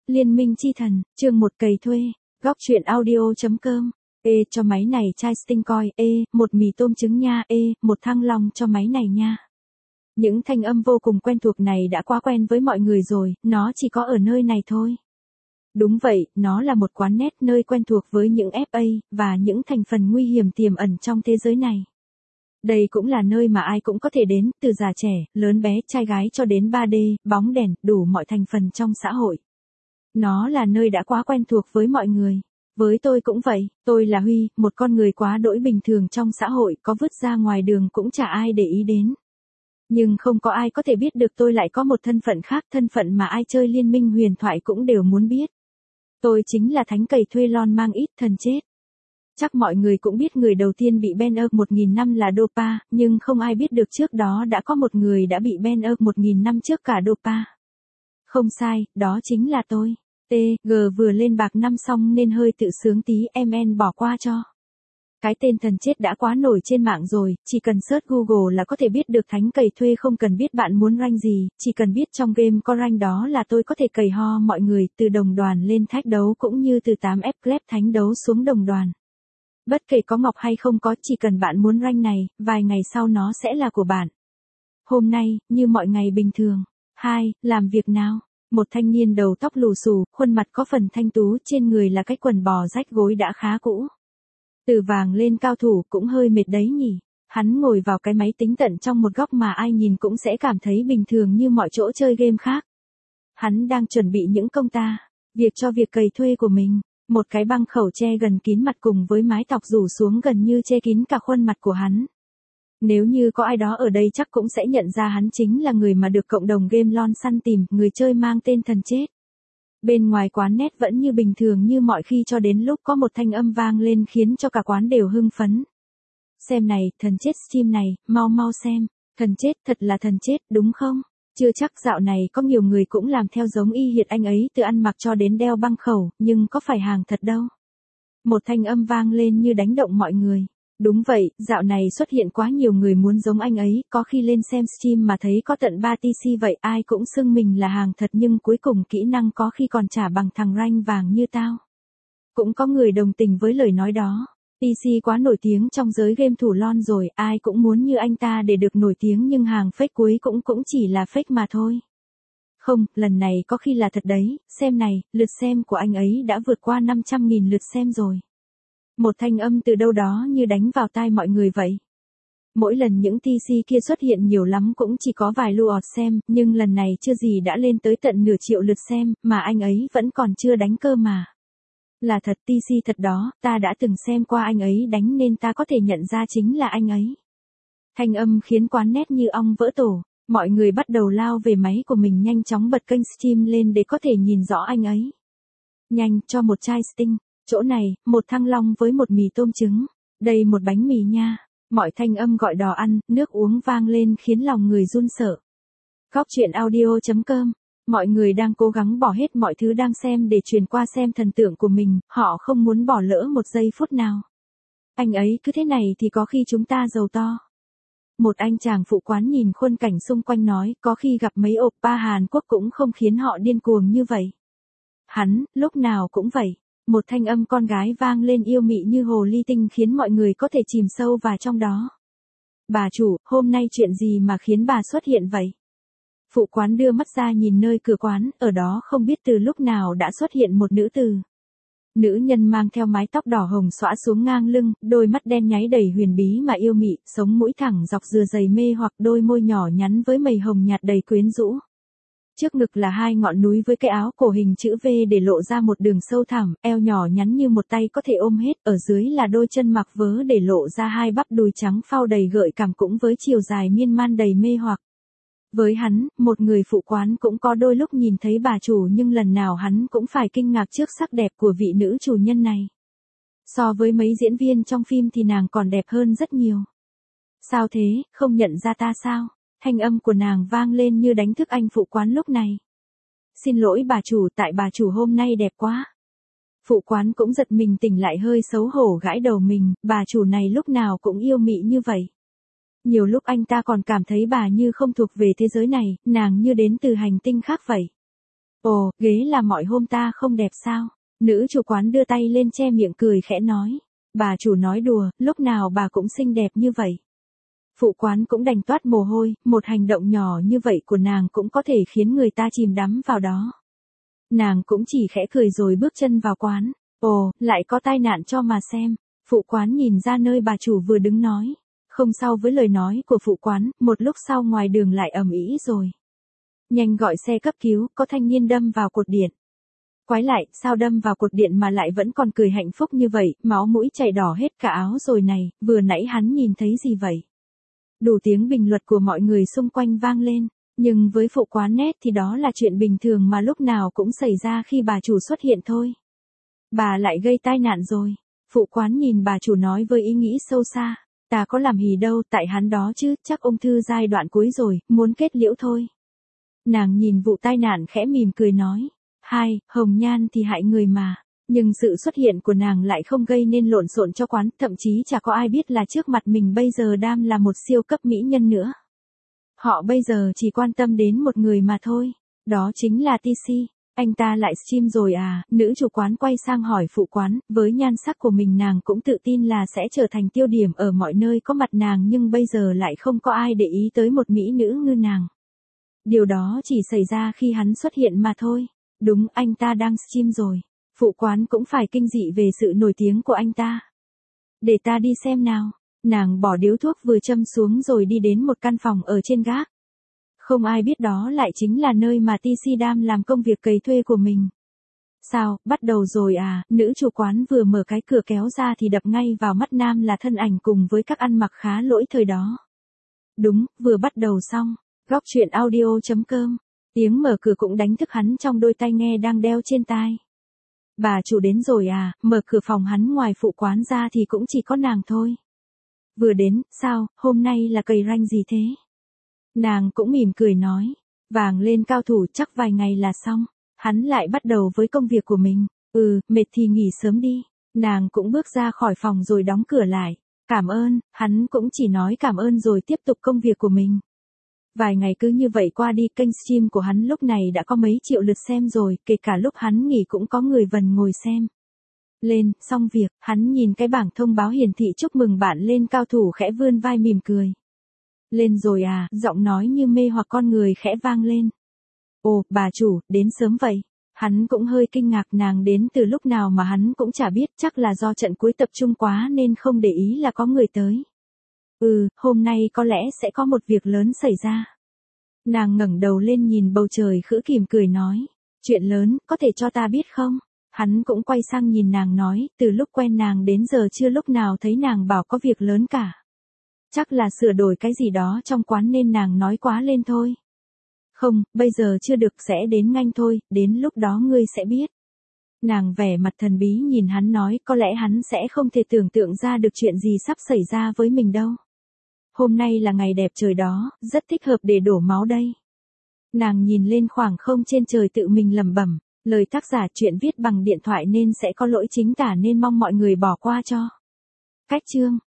Liên minh chi thần, chương 1 cày thuê, góc truyện audio.com. Cho máy này chai Sting coi, một mì tôm trứng nha, một thăng long cho máy này nha. Những thanh âm vô cùng quen thuộc này đã quá quen với mọi người rồi, nó chỉ có ở nơi này thôi. Đúng vậy, nó là một quán net nơi quen thuộc với những FA, và những thành phần nguy hiểm tiềm ẩn trong thế giới này. Đây cũng là nơi mà ai cũng có thể đến, từ già trẻ, lớn bé, trai gái cho đến 3D, bóng đèn, đủ mọi thành phần trong xã hội. Nó là nơi đã quá quen thuộc với mọi người. Với tôi cũng vậy, tôi là Huy, một con người quá đỗi bình thường trong xã hội, có vứt ra ngoài đường cũng chả ai để ý đến. Nhưng không có ai có thể biết được tôi lại có một thân phận khác, thân phận mà ai chơi liên minh huyền thoại cũng đều muốn biết. Tôi chính là thánh cày thuê lon mang ít thần chết. Chắc mọi người cũng biết người đầu tiên bị ban 1000 năm là Dopa, nhưng không ai biết được trước đó đã có một người đã bị ban 1000 năm trước cả Dopa. Không sai, đó chính là tôi. G vừa lên bạc năm xong nên hơi tự sướng tí, MN bỏ qua cho. Cái tên thần chết đã quá nổi trên mạng rồi, chỉ cần search Google là có thể biết được thánh cày thuê, không cần biết bạn muốn rank gì, chỉ cần biết trong game có rank đó là tôi có thể cày ho mọi người, từ đồng đoàn lên thách đấu cũng như từ 8F Club thánh đấu xuống đồng đoàn. Bất kể có ngọc hay không có, chỉ cần bạn muốn rank này, vài ngày sau nó sẽ là của bạn. Hôm nay, như mọi ngày bình thường. 2. Làm việc nào? Một thanh niên đầu tóc lù xù, khuôn mặt có phần thanh tú, trên người là cái quần bò rách gối đã khá cũ. Từ vàng lên cao thủ cũng hơi mệt đấy nhỉ. Hắn ngồi vào cái máy tính tận trong một góc mà ai nhìn cũng sẽ cảm thấy bình thường như mọi chỗ chơi game khác. Hắn đang chuẩn bị những công việc cho việc cày thuê của mình. Một cái băng khẩu che gần kín mặt cùng với mái tóc rủ xuống gần như che kín cả khuôn mặt của hắn. Nếu như có ai đó ở đây chắc cũng sẽ nhận ra hắn chính là người mà được cộng đồng game lon săn tìm, người chơi mang tên thần chết. Bên ngoài quán net vẫn như bình thường như mọi khi cho đến lúc có một thanh âm vang lên khiến cho cả quán đều hưng phấn. Xem này, thần chết stream này, mau mau xem. Thần chết, thật là thần chết, đúng không? Chưa chắc dạo này có nhiều người cũng làm theo giống y hệt anh ấy, từ ăn mặc cho đến đeo băng khẩu, nhưng có phải hàng thật đâu. Một thanh âm vang lên như đánh động mọi người. Đúng vậy, dạo này xuất hiện quá nhiều người muốn giống anh ấy, có khi lên xem stream mà thấy có tận 3 TC vậy, ai cũng xưng mình là hàng thật nhưng cuối cùng kỹ năng có khi còn chả bằng thằng rank vàng như tao. Cũng có người đồng tình với lời nói đó. TC quá nổi tiếng trong giới game thủ lon rồi, ai cũng muốn như anh ta để được nổi tiếng nhưng hàng fake cuối cũng chỉ là fake mà thôi. Không, lần này có khi là thật đấy, xem này, lượt xem của anh ấy đã vượt qua 500.000 lượt xem rồi. Một thanh âm từ đâu đó như đánh vào tai mọi người vậy. Mỗi lần những TC kia xuất hiện nhiều lắm cũng chỉ có vài lượt xem, nhưng lần này chưa gì đã lên tới tận nửa triệu lượt xem, mà anh ấy vẫn còn chưa đánh cơ mà. Là thật, TC thật đó, ta đã từng xem qua anh ấy đánh nên ta có thể nhận ra chính là anh ấy. Thanh âm khiến quán net như ong vỡ tổ, mọi người bắt đầu lao về máy của mình, nhanh chóng bật kênh stream lên để có thể nhìn rõ anh ấy. Nhanh, cho một chai Sting. Chỗ này, một thăng long với một mì tôm trứng. Đây một bánh mì nha. Mọi thanh âm gọi đò ăn, nước uống vang lên khiến lòng người run sợ. Góc truyện audio.com. Mọi người đang cố gắng bỏ hết mọi thứ đang xem để truyền qua xem thần tượng của mình, họ không muốn bỏ lỡ một giây phút nào. Anh ấy cứ thế này thì có khi chúng ta giàu to. Một anh chàng phụ quán nhìn khuôn cảnh xung quanh nói, có khi gặp mấy oppa Hàn Quốc cũng không khiến họ điên cuồng như vậy. Hắn, lúc nào cũng vậy. Một thanh âm con gái vang lên yêu mị như hồ ly tinh khiến mọi người có thể chìm sâu vào trong đó. Bà chủ, hôm nay chuyện gì mà khiến bà xuất hiện vậy? Phụ quán đưa mắt ra nhìn nơi cửa quán, ở đó không biết từ lúc nào đã xuất hiện một nữ tử. Nữ nhân mang theo mái tóc đỏ hồng xõa xuống ngang lưng, đôi mắt đen nháy đầy huyền bí mà yêu mị, sống mũi thẳng dọc dừa dày mê hoặc, đôi môi nhỏ nhắn với mày hồng nhạt đầy quyến rũ. Trước ngực là hai ngọn núi với cái áo cổ hình chữ V để lộ ra một đường sâu thẳm, eo nhỏ nhắn như một tay có thể ôm hết, ở dưới là đôi chân mặc vớ để lộ ra hai bắp đùi trắng phao đầy gợi cảm cũng với chiều dài miên man đầy mê hoặc. Với hắn, một người phụ quán cũng có đôi lúc nhìn thấy bà chủ nhưng lần nào hắn cũng phải kinh ngạc trước sắc đẹp của vị nữ chủ nhân này. So với mấy diễn viên trong phim thì nàng còn đẹp hơn rất nhiều. Sao thế, không nhận ra ta sao? Thanh âm của nàng vang lên như đánh thức anh phụ quán lúc này. Xin lỗi bà chủ, tại bà chủ hôm nay đẹp quá. Phụ quán cũng giật mình tỉnh lại, hơi xấu hổ gãi đầu mình, bà chủ này lúc nào cũng yêu mị như vậy. Nhiều lúc anh ta còn cảm thấy bà như không thuộc về thế giới này, nàng như đến từ hành tinh khác vậy. Ồ, ghế là mọi hôm ta không đẹp sao? Nữ chủ quán đưa tay lên che miệng cười khẽ nói. Bà chủ nói đùa, lúc nào bà cũng xinh đẹp như vậy. Phụ quán cũng đành toát mồ hôi, một hành động nhỏ như vậy của nàng cũng có thể khiến người ta chìm đắm vào đó. Nàng cũng chỉ khẽ cười rồi bước chân vào quán. Ồ, lại có tai nạn cho mà xem. Phụ quán nhìn ra nơi bà chủ vừa đứng nói. Không sao với lời nói của phụ quán, một lúc sau ngoài đường lại ầm ĩ rồi. Nhanh gọi xe cấp cứu, có thanh niên đâm vào cột điện. Quái lại, sao đâm vào cột điện mà lại vẫn còn cười hạnh phúc như vậy, máu mũi chảy đỏ hết cả áo rồi này, vừa nãy hắn nhìn thấy gì vậy? Đủ tiếng bình luận của mọi người xung quanh vang lên, nhưng với phụ quán nét thì đó là chuyện bình thường mà lúc nào cũng xảy ra khi bà chủ xuất hiện thôi. Bà lại gây tai nạn rồi. Phụ quán nhìn bà chủ nói với ý nghĩ sâu xa, ta có làm hì đâu, tại hắn đó chứ, chắc ung thư giai đoạn cuối rồi, muốn kết liễu thôi. Nàng nhìn vụ tai nạn khẽ mỉm cười nói, hai, hồng nhan thì hại người mà. Nhưng sự xuất hiện của nàng lại không gây nên lộn xộn cho quán, thậm chí chả có ai biết là trước mặt mình bây giờ đang là một siêu cấp mỹ nhân nữa. Họ bây giờ chỉ quan tâm đến một người mà thôi, đó chính là TC. Anh ta lại stream rồi à? Nữ chủ quán quay sang hỏi phụ quán, với nhan sắc của mình nàng cũng tự tin là sẽ trở thành tiêu điểm ở mọi nơi có mặt nàng, nhưng bây giờ lại không có ai để ý tới một mỹ nữ như nàng. Điều đó chỉ xảy ra khi hắn xuất hiện mà thôi. Đúng, anh ta đang stream rồi. Phụ quán cũng phải kinh dị về sự nổi tiếng của anh ta. Để ta đi xem nào. Nàng bỏ điếu thuốc vừa châm xuống rồi đi đến một căn phòng ở trên gác. Không ai biết đó lại chính là nơi mà TC đang làm công việc cày thuê của mình. Sao, bắt đầu rồi à? Nữ chủ quán vừa mở cái cửa kéo ra thì đập ngay vào mắt nam là thân ảnh cùng với các ăn mặc khá lỗi thời đó. Đúng, vừa bắt đầu xong. Góc truyện audio.com. Tiếng mở cửa cũng đánh thức hắn trong đôi tai nghe đang đeo trên tai. Bà chủ đến rồi à? Mở cửa phòng hắn ngoài phụ quán ra thì cũng chỉ có nàng thôi. Vừa đến, sao, hôm nay là cày ranh gì thế? Nàng cũng mỉm cười nói. Vàng lên cao thủ, chắc vài ngày là xong. Hắn lại bắt đầu với công việc của mình. Mệt thì nghỉ sớm đi. Nàng cũng bước ra khỏi phòng rồi đóng cửa lại. Cảm ơn, hắn cũng chỉ nói cảm ơn rồi tiếp tục công việc của mình. Vài ngày cứ như vậy qua đi, kênh stream của hắn lúc này đã có mấy triệu lượt xem rồi, kể cả lúc hắn nghỉ cũng có người vần ngồi xem. Lên, xong việc, hắn nhìn cái bảng thông báo hiển thị chúc mừng bạn lên cao thủ khẽ vươn vai mỉm cười. Lên rồi à, giọng nói như mê hoặc con người khẽ vang lên. Ồ, bà chủ, đến sớm vậy. Hắn cũng hơi kinh ngạc, nàng đến từ lúc nào mà hắn cũng chả biết, chắc là do trận cuối tập trung quá nên không để ý là có người tới. Hôm nay có lẽ sẽ có một việc lớn xảy ra. Nàng ngẩng đầu lên nhìn bầu trời khữ khìm cười nói. Chuyện lớn, có thể cho ta biết không? Hắn cũng quay sang nhìn nàng nói, từ lúc quen nàng đến giờ chưa lúc nào thấy nàng bảo có việc lớn cả. Chắc là sửa đổi cái gì đó trong quán nên nàng nói quá lên thôi. Không, bây giờ chưa được, sẽ đến nhanh thôi, đến lúc đó ngươi sẽ biết. Nàng vẻ mặt thần bí nhìn hắn nói, có lẽ hắn sẽ không thể tưởng tượng ra được chuyện gì sắp xảy ra với mình đâu. Hôm nay là ngày đẹp trời đó, rất thích hợp để đổ máu đây. Nàng nhìn lên khoảng không trên trời tự mình lẩm bẩm, lời tác giả truyện viết bằng điện thoại nên sẽ có lỗi chính tả nên mong mọi người bỏ qua cho. Cách chương